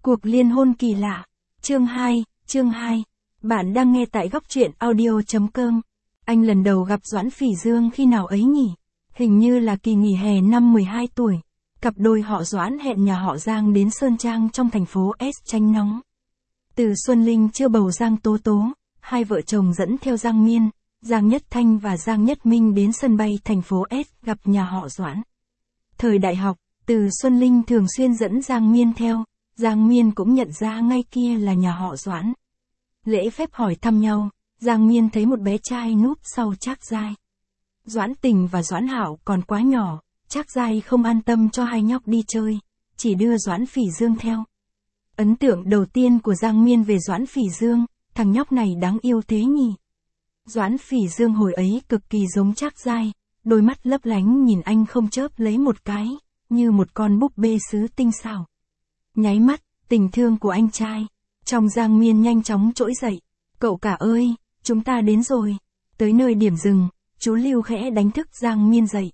Cuộc liên hôn kỳ lạ. Chương 2. Bạn đang nghe tại góc truyện audio.com. Anh lần đầu gặp Doãn Phỉ Dương khi nào ấy nhỉ? Hình như là kỳ nghỉ hè năm 12 tuổi. Cặp đôi họ Doãn hẹn nhà họ Giang đến Sơn Trang trong thành phố S tránh nóng. Từ Xuân Linh chưa bầu Giang Tố Tố, hai vợ chồng dẫn theo Giang Miên, Giang Nhất Thanh và Giang Nhất Minh đến sân bay thành phố S gặp nhà họ Doãn. Thời đại học, Từ Xuân Linh thường xuyên dẫn Giang Miên theo, Giang Miên cũng nhận ra ngay kia là nhà họ Doãn. Lễ phép hỏi thăm nhau, Giang Miên thấy một bé trai núp sau Trác Giai. Doãn Tình và Doãn Hạo còn quá nhỏ, Trác Giai không an tâm cho hai nhóc đi chơi, chỉ đưa Doãn Phỉ Dương theo. Ấn tượng đầu tiên của Giang Miên về Doãn Phỉ Dương, thằng nhóc này đáng yêu thế nhỉ. Doãn Phỉ Dương hồi ấy cực kỳ giống Trác Giai, đôi mắt lấp lánh nhìn anh không chớp lấy một cái, như một con búp bê sứ tinh xảo. Nháy mắt, tình thương của anh trai. Trong Giang Miên nhanh chóng trỗi dậy. Cậu cả ơi, chúng ta đến rồi. Tới nơi điểm dừng, chú Lưu khẽ đánh thức Giang Miên dậy.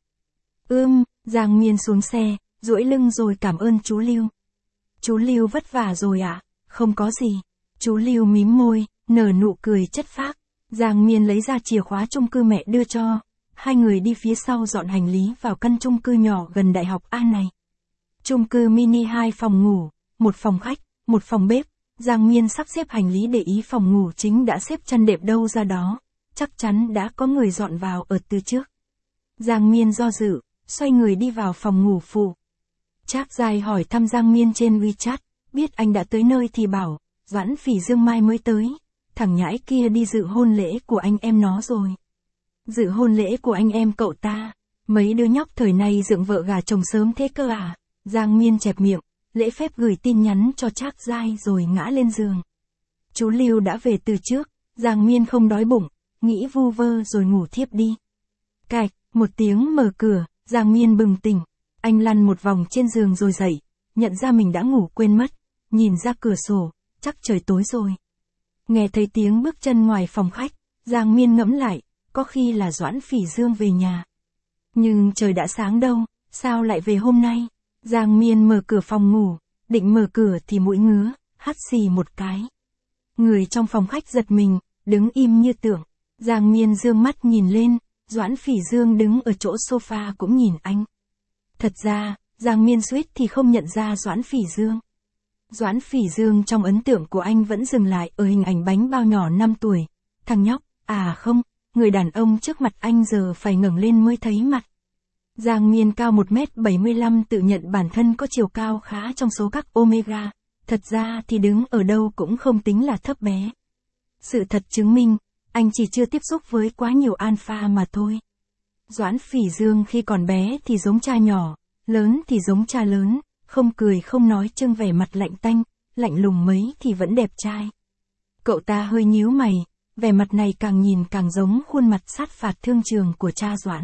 Giang Miên xuống xe, duỗi lưng rồi cảm ơn chú Lưu. Chú Lưu vất vả rồi ạ? Không có gì. Chú Lưu mím môi, nở nụ cười chất phác. Giang Miên lấy ra chìa khóa chung cư mẹ đưa cho. Hai người đi phía sau dọn hành lý vào căn chung cư nhỏ gần Đại học A này. Chung cư mini 2 phòng ngủ, 1 phòng khách, 1 phòng bếp. Giang Miên sắp xếp hành lý để ý phòng ngủ chính đã xếp chăn đệm đâu ra đó. Chắc chắn đã có người dọn vào ở từ trước. Giang Miên do dự, xoay người đi vào phòng ngủ phụ. Trác Giai hỏi thăm Giang Miên trên WeChat, biết anh đã tới nơi thì bảo, Doãn Phỉ Dương mai mới tới. Thằng nhãi kia đi dự hôn lễ của anh em nó rồi. Dự hôn lễ của anh em cậu ta. Mấy đứa nhóc thời này dựng vợ gả chồng sớm thế cơ à? Giang Miên chẹp miệng, lễ phép gửi tin nhắn cho Trác Giai rồi ngã lên giường. Chú Lưu đã về từ trước, Giang Miên không đói bụng, nghĩ vu vơ rồi ngủ thiếp đi. Cạch, một tiếng mở cửa, Giang Miên bừng tỉnh. Anh lăn một vòng trên giường rồi dậy, nhận ra mình đã ngủ quên mất, nhìn ra cửa sổ, chắc trời tối rồi. Nghe thấy tiếng bước chân ngoài phòng khách, Giang Miên ngẫm lại, có khi là Doãn Phỉ Dương về nhà. Nhưng trời đã sáng đâu, sao lại về hôm nay? Giang Miên mở cửa phòng ngủ, định mở cửa thì mũi ngứa, hắt xì một cái. Người trong phòng khách giật mình, đứng im như tưởng. Giang Miên dương mắt nhìn lên, Doãn Phỉ Dương đứng ở chỗ sofa cũng nhìn anh. Thật ra, Giang Miên suýt thì không nhận ra Doãn Phỉ Dương. Doãn Phỉ Dương trong ấn tượng của anh vẫn dừng lại ở hình ảnh bánh bao nhỏ 5 tuổi. Thằng nhóc, à không, người đàn ông trước mặt anh giờ phải ngẩng lên mới thấy mặt. Giang Miên cao 1m75 tự nhận bản thân có chiều cao khá trong số các Omega, thật ra thì đứng ở đâu cũng không tính là thấp bé. Sự thật chứng minh, anh chỉ chưa tiếp xúc với quá nhiều alpha mà thôi. Doãn Phỉ Dương khi còn bé thì giống cha nhỏ, lớn thì giống cha lớn, không cười không nói trưng vẻ mặt lạnh tanh, lạnh lùng mấy thì vẫn đẹp trai. Cậu ta hơi nhíu mày, vẻ mặt này càng nhìn càng giống khuôn mặt sát phạt thương trường của cha Doãn.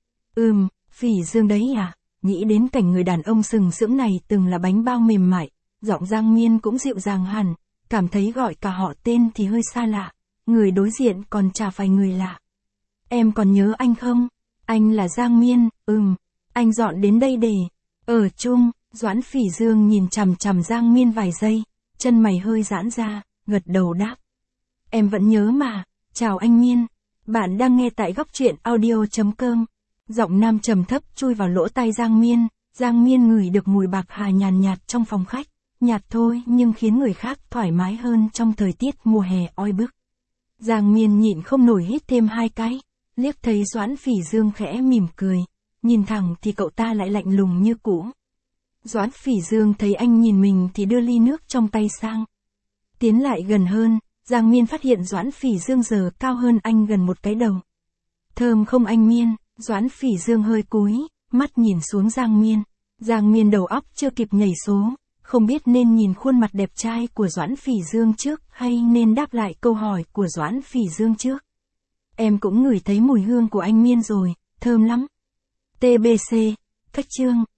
Phỉ Dương đấy à? Nghĩ đến cảnh người đàn ông sừng sững này từng là bánh bao mềm mại, giọng Giang Miên cũng dịu dàng hẳn, cảm thấy gọi cả họ tên thì hơi xa lạ, người đối diện còn chả phải người lạ. Em còn nhớ anh không? Anh là Giang Miên, anh dọn đến đây để ở chung. Doãn Phỉ Dương nhìn chằm chằm Giang Miên vài giây, chân mày hơi giãn ra, gật đầu đáp. Em vẫn nhớ mà, chào anh Miên. Bạn đang nghe tại góc truyện audio.com. Giọng nam trầm thấp chui vào lỗ tai Giang Miên ngửi được mùi bạc hà nhàn nhạt trong phòng khách, nhạt thôi nhưng khiến người khác thoải mái hơn trong thời tiết mùa hè oi bức. Giang Miên nhịn không nổi hít thêm 2 cái, liếc thấy Doãn Phỉ Dương khẽ mỉm cười, nhìn thẳng thì cậu ta lại lạnh lùng như cũ. Doãn Phỉ Dương thấy anh nhìn mình thì đưa ly nước trong tay sang. Tiến lại gần hơn, Giang Miên phát hiện Doãn Phỉ Dương giờ cao hơn anh gần một cái đầu. Thơm không anh Miên? Doãn Phỉ Dương hơi cúi, mắt nhìn xuống Giang Miên. Giang Miên đầu óc chưa kịp nhảy số, không biết nên nhìn khuôn mặt đẹp trai của Doãn Phỉ Dương trước hay nên đáp lại câu hỏi của Doãn Phỉ Dương trước. Em cũng ngửi thấy mùi hương của anh Miên rồi, thơm lắm. TBC, cách chương.